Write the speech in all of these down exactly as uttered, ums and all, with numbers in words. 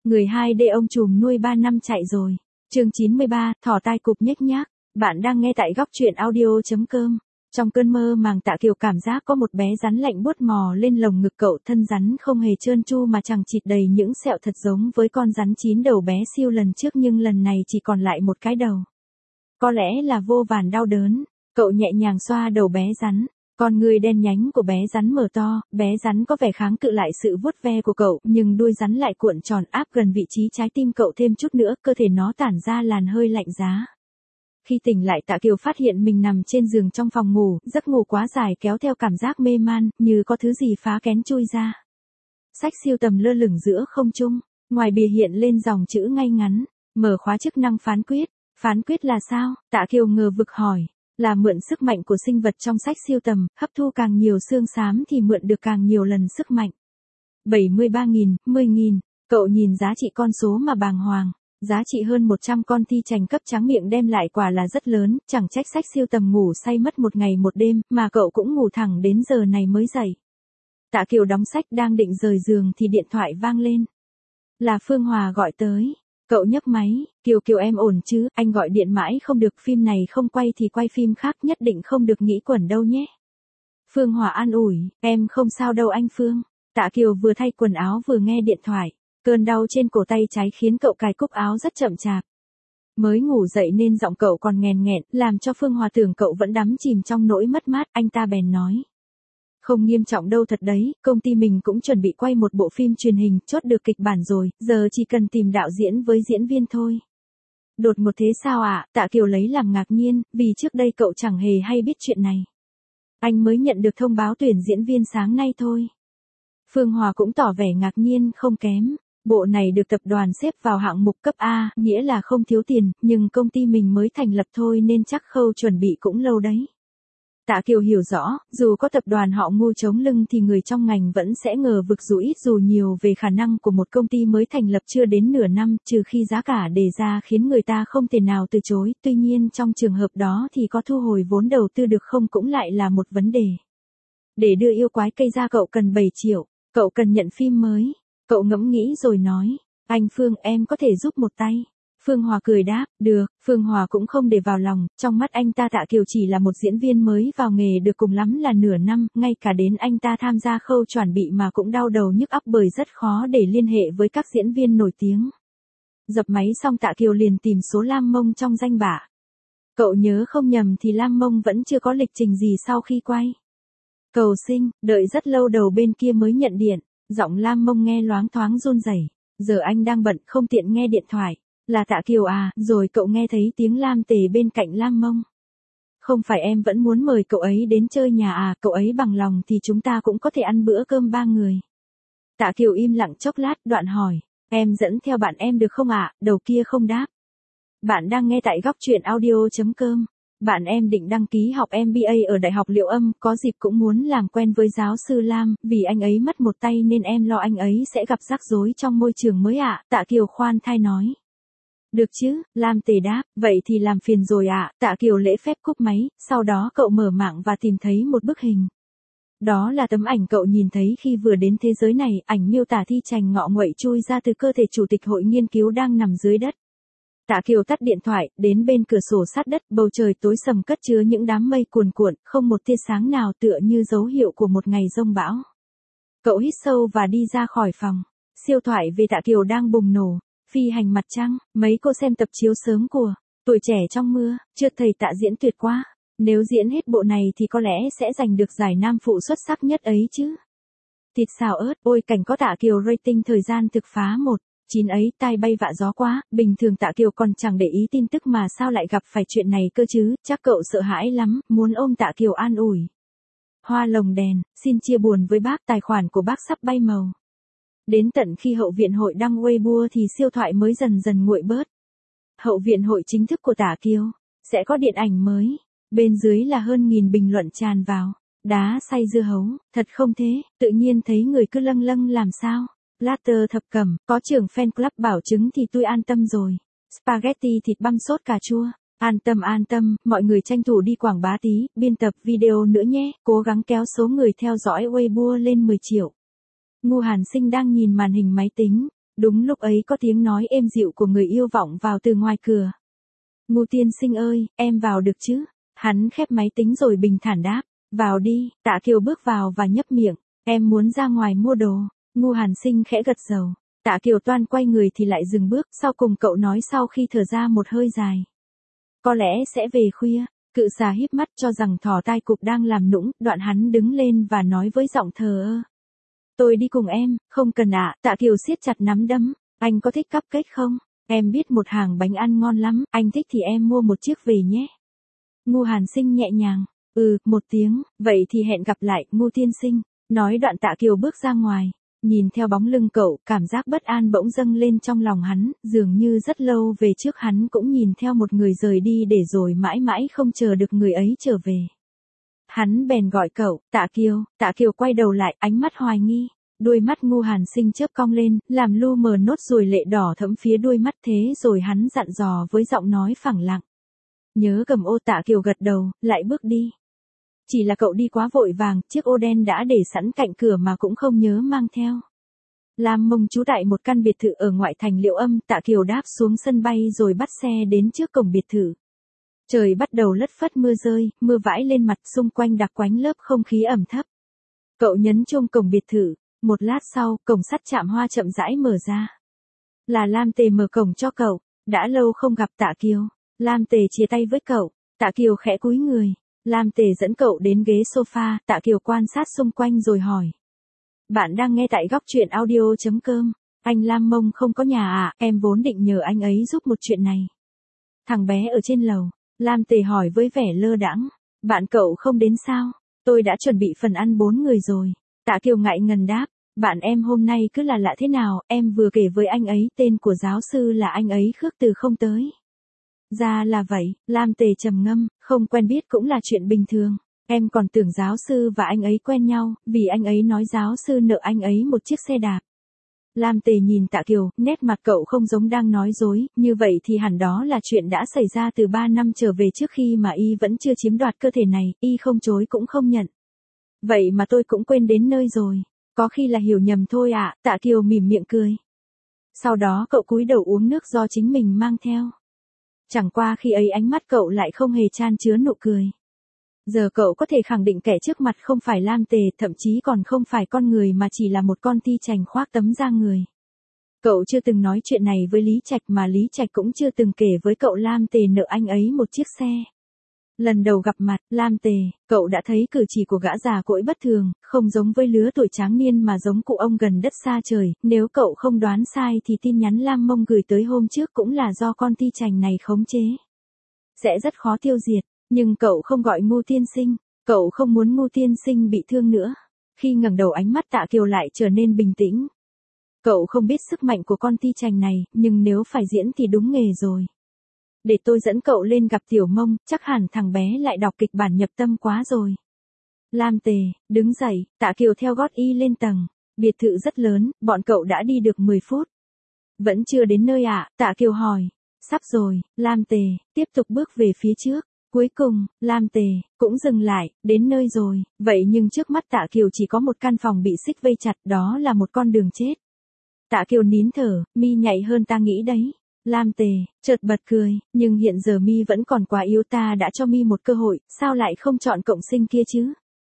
Người hai d ông trùm nuôi ba năm chạy rồi. Chương chín mươi ba, thỏ tai cụp nhếch nhác. Bạn đang nghe tại góc truyện audio chấm com. Trong cơn mơ màng Tạ Kiều cảm giác có một bé rắn lạnh buốt mò lên lồng ngực cậu, thân rắn không hề trơn tru mà chằng chịt đầy những sẹo thật giống với con rắn chín đầu bé siêu lần trước, nhưng lần này chỉ còn lại một cái đầu. Có lẽ là vô vàn đau đớn, cậu nhẹ nhàng xoa đầu bé rắn. Con người đen nhánh của bé rắn mở to, bé rắn có vẻ kháng cự lại sự vuốt ve của cậu, nhưng đuôi rắn lại cuộn tròn áp gần vị trí trái tim cậu thêm chút nữa, cơ thể nó tản ra làn hơi lạnh giá. Khi tỉnh lại, Tạ Kiều phát hiện mình nằm trên giường trong phòng ngủ, giấc ngủ quá dài kéo theo cảm giác mê man, như có thứ gì phá kén chui ra. Sách sưu tầm lơ lửng giữa không trung, ngoài bìa hiện lên dòng chữ ngay ngắn, mở khóa chức năng phán quyết. Phán quyết là sao? Tạ Kiều ngờ vực hỏi. Là mượn sức mạnh của sinh vật trong sách sưu tầm, hấp thu càng nhiều xương xám thì mượn được càng nhiều lần sức mạnh. bảy mươi ba nghìn, mười nghìn, cậu nhìn giá trị con số mà bàng hoàng. Giá trị hơn một trăm con thi chành cấp trắng miệng đem lại quả là rất lớn, chẳng trách sách sưu tầm ngủ say mất một ngày một đêm, mà cậu cũng ngủ thẳng đến giờ này mới dậy. Tạ Kiều đóng sách đang định rời giường thì điện thoại vang lên. Là Phương Hòa gọi tới. Cậu nhấc máy, Kiều Kiều em ổn chứ, anh gọi điện mãi không được, phim này không quay thì quay phim khác, nhất định không được nghĩ quẩn đâu nhé. Phương Hòa an ủi, em không sao đâu anh Phương. Tạ Kiều vừa thay quần áo vừa nghe điện thoại, cơn đau trên cổ tay trái khiến cậu cài cúc áo rất chậm chạp. Mới ngủ dậy nên giọng cậu còn nghèn nghẹn, làm cho Phương Hòa tưởng cậu vẫn đắm chìm trong nỗi mất mát, anh ta bèn nói. Không nghiêm trọng đâu thật đấy, công ty mình cũng chuẩn bị quay một bộ phim truyền hình, chốt được kịch bản rồi, giờ chỉ cần tìm đạo diễn với diễn viên thôi. Đột ngột thế sao ạ? À? Tạ Kiều lấy làm ngạc nhiên, vì trước đây cậu chẳng hề hay biết chuyện này. Anh mới nhận được thông báo tuyển diễn viên sáng nay thôi. Phương Hòa cũng tỏ vẻ ngạc nhiên không kém. Bộ này được tập đoàn xếp vào hạng mục cấp A, nghĩa là không thiếu tiền, nhưng công ty mình mới thành lập thôi nên chắc khâu chuẩn bị cũng lâu đấy. Tạ Kiều hiểu rõ, dù có tập đoàn họ Ngô chống lưng thì người trong ngành vẫn sẽ ngờ vực dù ít dù nhiều về khả năng của một công ty mới thành lập chưa đến nửa năm, trừ khi giá cả đề ra khiến người ta không thể nào từ chối, tuy nhiên trong trường hợp đó thì có thu hồi vốn đầu tư được không cũng lại là một vấn đề. Để đưa yêu quái cây ra cậu cần bảy triệu, cậu cần nhận phim mới, cậu ngẫm nghĩ rồi nói, anh Phương em có thể giúp một tay. Phương Hòa cười đáp, được, Phương Hòa cũng không để vào lòng, trong mắt anh ta Tạ Kiều chỉ là một diễn viên mới vào nghề được cùng lắm là nửa năm, ngay cả đến anh ta tham gia khâu chuẩn bị mà cũng đau đầu nhức óc bởi rất khó để liên hệ với các diễn viên nổi tiếng. Dập máy xong Tạ Kiều liền tìm số Lam Mông trong danh bạ. Cậu nhớ không nhầm thì Lam Mông vẫn chưa có lịch trình gì sau khi quay. Cầu sinh, đợi rất lâu đầu bên kia mới nhận điện, giọng Lam Mông nghe loáng thoáng run rẩy. Giờ anh đang bận không tiện nghe điện thoại. Là Tạ Kiều à, rồi cậu nghe thấy tiếng Lam Tề bên cạnh Lam Mông. Không phải em vẫn muốn mời cậu ấy đến chơi nhà à, cậu ấy bằng lòng thì chúng ta cũng có thể ăn bữa cơm ba người. Tạ Kiều im lặng chốc lát đoạn hỏi, em dẫn theo bạn em được không ạ? À? Đầu kia không đáp. Bạn đang nghe tại góc truyện audio chấm com. Bạn em định đăng ký học em bê a ở Đại học Liệu Âm, có dịp cũng muốn làm quen với giáo sư Lam, vì anh ấy mất một tay nên em lo anh ấy sẽ gặp rắc rối trong môi trường mới ạ, à? Tạ Kiều khoan thai nói. Được chứ, Lam Tề đáp, vậy thì làm phiền rồi ạ, à? Tạ Kiều lễ phép cúp máy, sau đó cậu mở mạng và tìm thấy một bức hình. Đó là tấm ảnh cậu nhìn thấy khi vừa đến thế giới này, ảnh miêu tả thi chành ngọ nguậy chui ra từ cơ thể chủ tịch hội nghiên cứu đang nằm dưới đất. Tạ Kiều tắt điện thoại, đến bên cửa sổ sát đất, bầu trời tối sầm cất chứa những đám mây cuồn cuộn, không một tia sáng nào tựa như dấu hiệu của một ngày giông bão. Cậu hít sâu và đi ra khỏi phòng. Siêu thoại về Tạ Kiều đang bùng nổ. Phi hành mặt trăng, mấy cô xem tập chiếu sớm của Tuổi Trẻ trong mưa, chưa thầy Tạ diễn tuyệt quá. Nếu diễn hết bộ này thì có lẽ sẽ giành được giải nam phụ xuất sắc nhất ấy chứ. Thịt xào ớt, ôi cảnh có Tạ Kiều rating thời gian thực phá một chín ấy, tai bay vạ gió quá, bình thường Tạ Kiều còn chẳng để ý tin tức mà sao lại gặp phải chuyện này cơ chứ, chắc cậu sợ hãi lắm, muốn ôm Tạ Kiều an ủi. Hoa lồng đèn, xin chia buồn với bác, tài khoản của bác sắp bay màu. Đến tận khi hậu viện hội đăng Weibo thì siêu thoại mới dần dần nguội bớt. Hậu viện hội chính thức của Tạ Kiều, sẽ có điện ảnh mới, bên dưới là hơn nghìn bình luận tràn vào. Đá say dưa hấu, thật không thế, tự nhiên thấy người cứ lâng lâng làm sao. Latter thập cẩm, có trưởng fan club bảo chứng thì tôi an tâm rồi. Spaghetti thịt băm sốt cà chua. An tâm an tâm, mọi người tranh thủ đi quảng bá tí, biên tập video nữa nhé, cố gắng kéo số người theo dõi Weibo lên mười triệu. Ngu Hàn Sinh đang nhìn màn hình máy tính, Đúng lúc ấy có tiếng nói êm dịu của người yêu vọng vào từ ngoài cửa. Ngu tiên sinh ơi, em vào được chứ? Hắn khép máy tính rồi bình thản đáp. Vào đi. Tạ Kiều bước vào và nhấp miệng. Em muốn ra ngoài mua đồ. Ngu Hàn Sinh khẽ gật đầu. Tạ Kiều toan quay người thì lại dừng bước, sau cùng cậu nói sau khi thở ra một hơi dài. Có lẽ sẽ về khuya. Cự xà híp mắt cho rằng thỏ tai cụp đang làm nũng, đoạn hắn đứng lên và nói với giọng thờ ơ. Tôi đi cùng em, không cần ạ. Tạ Kiều siết chặt nắm đấm. Anh có thích cupcake không? Em biết một hàng bánh ăn ngon lắm, anh thích thì em mua một chiếc về nhé. Ngu Hàn Sinh nhẹ nhàng. Ừ, một tiếng, vậy thì hẹn gặp lại, Ngu tiên sinh. Nói đoạn Tạ Kiều bước ra ngoài. Nhìn theo bóng lưng cậu, cảm giác bất an bỗng dâng lên trong lòng hắn, dường như rất lâu về trước hắn cũng nhìn theo một người rời đi để rồi mãi mãi không chờ được người ấy trở về. Hắn bèn gọi cậu, Tạ Kiều. Tạ Kiều quay đầu lại, ánh mắt hoài nghi. Đôi mắt Ngu Hàn Sinh chớp cong lên, làm lu mờ nốt ruồi lệ đỏ thẫm phía đôi mắt, thế rồi hắn dặn dò với giọng nói phẳng lặng. Nhớ cầm ô. Tạ Kiều gật đầu, lại bước đi. Chỉ là cậu đi quá vội vàng, chiếc ô đen đã để sẵn cạnh cửa mà cũng không nhớ mang theo. Lam Mông trú tại một căn biệt thự ở ngoại thành Liệu Âm. Tạ Kiều đáp xuống sân bay rồi bắt xe đến trước cổng biệt thự. Trời bắt đầu lất phất mưa rơi, mưa vãi lên mặt, xung quanh đặc quánh lớp không khí ẩm thấp. Cậu nhấn chuông cổng biệt thự. Một lát sau, cổng sắt chạm hoa chậm rãi mở ra. Là Lam Tề mở cổng cho cậu. Đã lâu không gặp Tạ Kiều. Lam Tề chia tay với cậu. Tạ Kiều khẽ cúi người. Lam Tề dẫn cậu đến ghế sofa. Tạ Kiều quan sát xung quanh rồi hỏi. Bạn đang nghe tại góc truyện audio chấm com. Anh Lam Mông không có nhà à, em vốn định nhờ anh ấy giúp một chuyện này. Thằng bé ở trên lầu. Lam Tề hỏi với vẻ lơ đãng. Bạn cậu không đến sao? Tôi đã chuẩn bị phần ăn bốn người rồi. Tạ Kiều ngại ngần đáp. Bạn em hôm nay cứ là lạ thế nào, em vừa kể với anh ấy tên của giáo sư là anh ấy khước từ không tới. Ra là vậy, Lam Tề trầm ngâm, không quen biết cũng là chuyện bình thường. Em còn tưởng giáo sư và anh ấy quen nhau, vì anh ấy nói giáo sư nợ anh ấy một chiếc xe đạp. Lam Tề nhìn Tạ Kiều, nét mặt cậu không giống đang nói dối, như vậy thì hẳn đó là chuyện đã xảy ra từ ba năm trở về trước khi mà y vẫn chưa chiếm đoạt cơ thể này, y không chối cũng không nhận. Vậy mà tôi cũng quên đến nơi rồi. Có khi là hiểu nhầm thôi ạ. Tạ Kiều mỉm miệng cười. Sau đó cậu cúi đầu uống nước do chính mình mang theo. Chẳng qua khi ấy ánh mắt cậu lại không hề chan chứa nụ cười. Giờ cậu có thể khẳng định kẻ trước mặt không phải Lam Tề, thậm chí còn không phải con người mà chỉ là một con ti chành khoác tấm da người. Cậu chưa từng nói chuyện này với Lý Trạch mà Lý Trạch cũng chưa từng kể với cậu Lam Tề nợ anh ấy một chiếc xe. Lần đầu gặp mặt, Lam Tề, cậu đã thấy cử chỉ của gã già cỗi bất thường, không giống với lứa tuổi tráng niên mà giống cụ ông gần đất xa trời, nếu cậu không đoán sai thì tin nhắn Lam Mông gửi tới hôm trước cũng là do con ti chành này khống chế. Sẽ rất khó tiêu diệt, nhưng cậu không gọi Ngu tiên sinh, cậu không muốn Ngu tiên sinh bị thương nữa. Khi ngẩng đầu ánh mắt Tạ Kiều lại trở nên bình tĩnh. Cậu không biết sức mạnh của con ti chành này, nhưng nếu phải diễn thì đúng nghề rồi. Để tôi dẫn cậu lên gặp Tiểu Mông, chắc hẳn thằng bé lại đọc kịch bản nhập tâm quá rồi. Lam Tề, đứng dậy, Tạ Kiều theo gót y lên tầng. Biệt thự rất lớn, bọn cậu đã đi được mười phút. Vẫn chưa đến nơi ạ, à? Tạ Kiều hỏi. Sắp rồi, Lam Tề, tiếp tục bước về phía trước. Cuối cùng, Lam Tề, cũng dừng lại, đến nơi rồi. Vậy nhưng trước mắt Tạ Kiều chỉ có một căn phòng bị xích vây chặt, đó là một con đường chết. Tạ Kiều nín thở, mi nhạy hơn ta nghĩ đấy. Lam Tề, chợt bật cười, nhưng hiện giờ mi vẫn còn quá yếu, ta đã cho mi một cơ hội, sao lại không chọn cộng sinh kia chứ?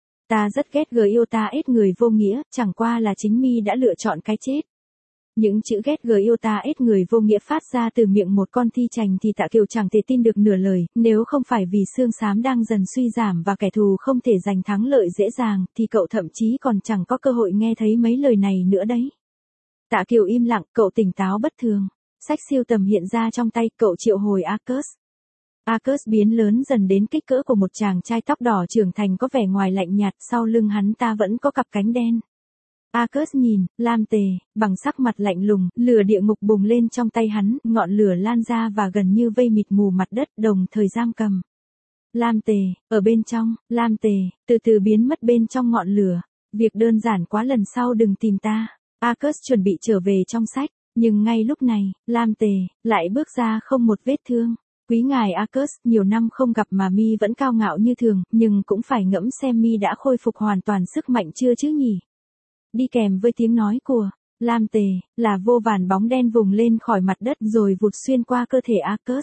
Ta rất ghét gờ yêu ta ết người vô nghĩa, chẳng qua là chính mi đã lựa chọn cái chết. Những chữ ghét gờ yêu ta ết người vô nghĩa phát ra từ miệng một con thi chành thì Tạ Kiều chẳng thể tin được nửa lời, nếu không phải vì xương xám đang dần suy giảm và kẻ thù không thể giành thắng lợi dễ dàng, thì cậu thậm chí còn chẳng có cơ hội nghe thấy mấy lời này nữa đấy. Tạ Kiều im lặng, cậu tỉnh táo bất thường. Sách siêu tầm hiện ra trong tay, cậu triệu hồi Arcus. Arcus biến lớn dần đến kích cỡ của một chàng trai tóc đỏ trưởng thành có vẻ ngoài lạnh nhạt, sau lưng hắn ta vẫn có cặp cánh đen. Arcus nhìn, Lam Tề, bằng sắc mặt lạnh lùng, lửa địa ngục bùng lên trong tay hắn, ngọn lửa lan ra và gần như vây mịt mù mặt đất, đồng thời giam cầm. Lam Tề, ở bên trong, Lam Tề, từ từ biến mất bên trong ngọn lửa. Việc đơn giản quá, lần sau đừng tìm ta. Arcus chuẩn bị trở về trong sách. Nhưng ngay lúc này, Lam Tề lại bước ra không một vết thương. Quý ngài Arcus, nhiều năm không gặp mà mi vẫn cao ngạo như thường, nhưng cũng phải ngẫm xem mi đã khôi phục hoàn toàn sức mạnh chưa chứ nhỉ? Đi kèm với tiếng nói của Lam Tề, là vô vàn bóng đen vùng lên khỏi mặt đất rồi vụt xuyên qua cơ thể Arcus.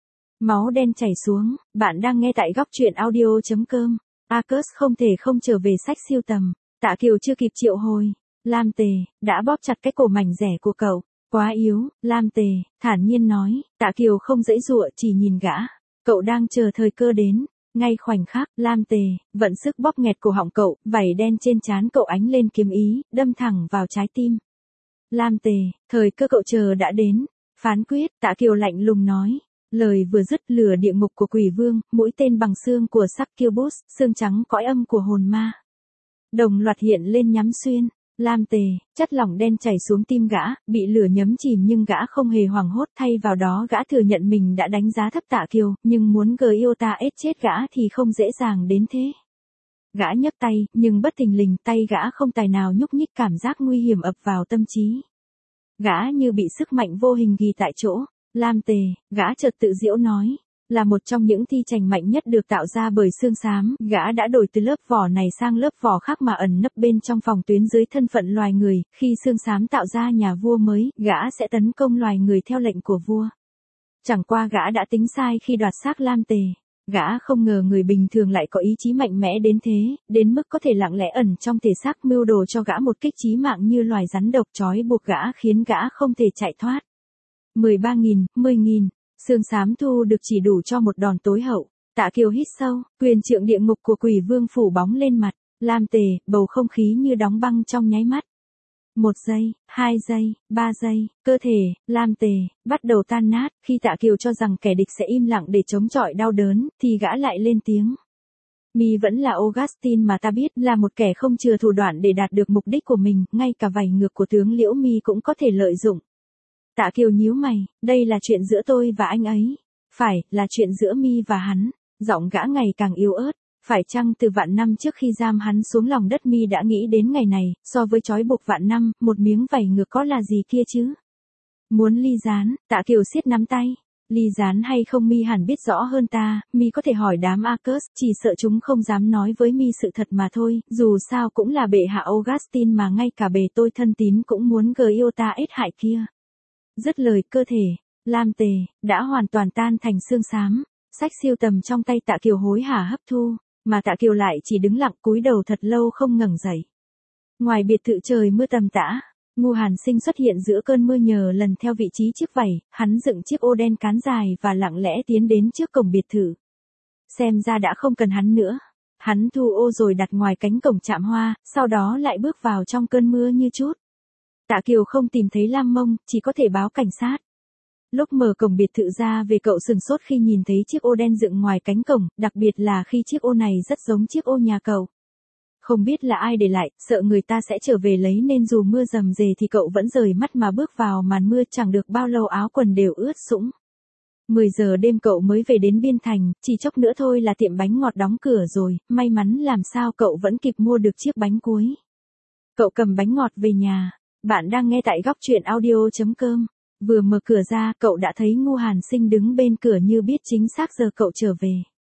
Máu đen chảy xuống, bạn đang nghe tại góc truyện audio.com. Arcus không thể không trở về sách siêu tầm. Tạ Kiều chưa kịp triệu hồi. Lam Tề, đã bóp chặt cái cổ mảnh rẻ của cậu. Quá yếu, Lam Tề, thản nhiên nói. Tạ Kiều không dãy dụa, chỉ nhìn gã. Cậu đang chờ thời cơ đến. Ngay khoảnh khắc, Lam Tề, vận sức bóp nghẹt cổ họng cậu, vảy đen trên trán cậu ánh lên kiếm ý, đâm thẳng vào trái tim. Lam Tề, thời cơ cậu chờ đã đến. Phán quyết, Tạ Kiều lạnh lùng nói. Lời vừa dứt, lửa địa ngục của quỷ vương, mũi tên bằng xương của Succubus, xương trắng cõi âm của hồn ma. Đồng loạt hiện lên nhắm xuyên. Lam Tề, chất lỏng đen chảy xuống tim gã, bị lửa nhấm chìm nhưng gã không hề hoảng hốt, thay vào đó gã thừa nhận mình đã đánh giá thấp Tạ Kiều, nhưng muốn Giota ết chết gã thì không dễ dàng đến thế. Gã nhấc tay, nhưng bất thình lình tay gã không tài nào nhúc nhích, cảm giác nguy hiểm ập vào tâm trí. Gã như bị sức mạnh vô hình ghi tại chỗ. Lam Tề, gã chợt tự giễu nói, là một trong những thi trành mạnh nhất được tạo ra bởi xương xám, gã đã đổi từ lớp vỏ này sang lớp vỏ khác mà ẩn nấp bên trong phòng tuyến dưới thân phận loài người, khi xương xám tạo ra nhà vua mới, gã sẽ tấn công loài người theo lệnh của vua. Chẳng qua gã đã tính sai khi đoạt xác Lam Tề. Gã không ngờ người bình thường lại có ý chí mạnh mẽ đến thế, đến mức có thể lặng lẽ ẩn trong thể xác mưu đồ cho gã một kích chí mạng như loài rắn độc trói buộc gã khiến gã không thể chạy thoát. mười ba nghìn, mười nghìn, xương xám thu được chỉ đủ cho một đòn tối hậu. Tạ Kiều hít sâu, quyền trượng địa ngục của quỷ vương phủ bóng lên mặt. Lam Tề, bầu không khí như đóng băng trong nháy mắt. Một giây, hai giây, ba giây, cơ thể, Lam Tề, bắt đầu tan nát. Khi Tạ Kiều cho rằng kẻ địch sẽ im lặng để chống chọi đau đớn, thì gã lại lên tiếng. Mi vẫn là Augustine mà ta biết, là một kẻ không chừa thủ đoạn để đạt được mục đích của mình, ngay cả vảy ngược của tướng Liễu Mi cũng có thể lợi dụng. Tạ Kiều nhíu mày, đây là chuyện giữa tôi và anh ấy. Phải, là chuyện giữa Mi và hắn. Giọng gã ngày càng yếu ớt. Phải chăng từ vạn năm trước khi giam hắn xuống lòng đất Mi đã nghĩ đến ngày này, so với trói buộc vạn năm, một miếng vảy ngược có là gì kia chứ? Muốn ly gián, Tạ Kiều siết nắm tay. Ly gián hay không Mi hẳn biết rõ hơn ta, Mi có thể hỏi đám Arcus, chỉ sợ chúng không dám nói với Mi sự thật mà thôi, dù sao cũng là bệ hạ Augustine mà ngay cả bề tôi thân tín cũng muốn Giota ết hại kia. Dứt lời, cơ thể, Lam Tề, đã hoàn toàn tan thành xương xám. Sách siêu tầm trong tay Tạ Kiều hối hả hấp thu, mà Tạ Kiều lại chỉ đứng lặng cúi đầu thật lâu không ngẩng dậy. Ngoài biệt thự trời mưa tầm tã, Ngu Hàn Sinh xuất hiện giữa cơn mưa nhờ lần theo vị trí chiếc vảy, hắn dựng chiếc ô đen cán dài và lặng lẽ tiến đến trước cổng biệt thự. Xem ra đã không cần hắn nữa. Hắn thu ô rồi đặt ngoài cánh cổng trạm hoa, sau đó lại bước vào trong cơn mưa như chút. Tạ Kiều không tìm thấy Lam Mông, chỉ có thể báo cảnh sát. Lúc mở cổng biệt thự ra về cậu sừng sốt khi nhìn thấy chiếc ô đen dựng ngoài cánh cổng, đặc biệt là khi chiếc ô này rất giống chiếc ô nhà cậu. Không biết là ai để lại, sợ người ta sẽ trở về lấy nên dù mưa rầm rề thì cậu vẫn rời mắt mà bước vào màn mưa, chẳng được bao lâu áo quần đều ướt sũng. mười giờ đêm cậu mới về đến Biên Thành, chỉ chốc nữa thôi là tiệm bánh ngọt đóng cửa rồi, may mắn làm sao cậu vẫn kịp mua được chiếc bánh cuối. Cậu cầm bánh ngọt về nhà. Bạn đang nghe tại góc truyện audio.com. Vừa mở cửa ra, cậu đã thấy Ngu Hàn Sinh đứng bên cửa như biết chính xác giờ cậu trở về.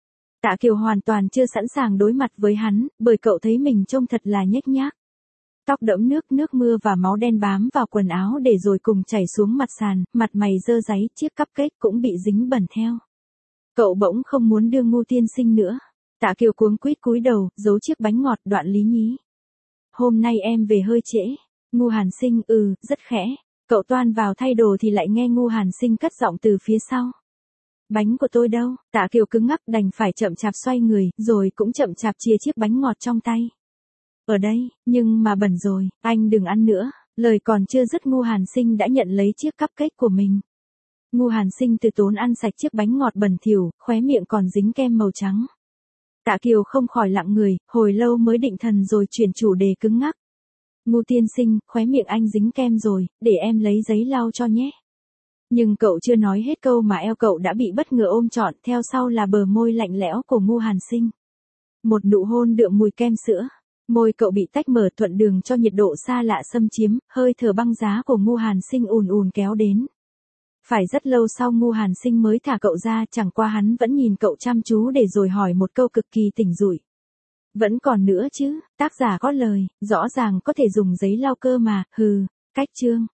Tạ Kiều hoàn toàn chưa sẵn sàng đối mặt với hắn, bởi cậu thấy mình trông thật là nhếch nhác. Tóc đẫm nước, nước mưa và máu đen bám vào quần áo để rồi cùng chảy xuống mặt sàn, mặt mày dơ dáy, chiếc cupcake cũng bị dính bẩn theo. Cậu bỗng không muốn đưa Ngu tiên sinh nữa. Tạ Kiều cuống quýt cúi đầu, giấu chiếc bánh ngọt, đoạn lý nhí. Hôm nay em về hơi trễ. Ngu Hàn Sinh, ừ, rất khẽ. Cậu toan vào thay đồ thì lại nghe Ngu Hàn Sinh cất giọng từ phía sau. Bánh của tôi đâu? Tạ Kiều cứng ngắc đành phải chậm chạp xoay người, rồi cũng chậm chạp chia chiếc bánh ngọt trong tay. Ở đây, nhưng mà bẩn rồi, anh đừng ăn nữa. Lời còn chưa dứt Ngu Hàn Sinh đã nhận lấy chiếc cupcake của mình. Ngu Hàn Sinh từ tốn ăn sạch chiếc bánh ngọt bẩn thỉu, khóe miệng còn dính kem màu trắng. Tạ Kiều không khỏi lặng người, hồi lâu mới định thần rồi chuyển chủ đề cứng ngắc. Ngu tiên sinh, khóe miệng anh dính kem rồi, để em lấy giấy lau cho nhé. Nhưng cậu chưa nói hết câu mà eo cậu đã bị bất ngờ ôm trọn, theo sau là bờ môi lạnh lẽo của Ngu Hàn Sinh. Một nụ hôn đượm mùi kem sữa. Môi cậu bị tách mở thuận đường cho nhiệt độ xa lạ xâm chiếm, hơi thở băng giá của Ngu Hàn Sinh ùn ùn kéo đến. Phải rất lâu sau Ngu Hàn Sinh mới thả cậu ra, chẳng qua hắn vẫn nhìn cậu chăm chú để rồi hỏi một câu cực kỳ tỉnh rủi. Vẫn còn nữa chứ, tác giả có lời, rõ ràng có thể dùng giấy lau cơ mà, hừ. Cách chương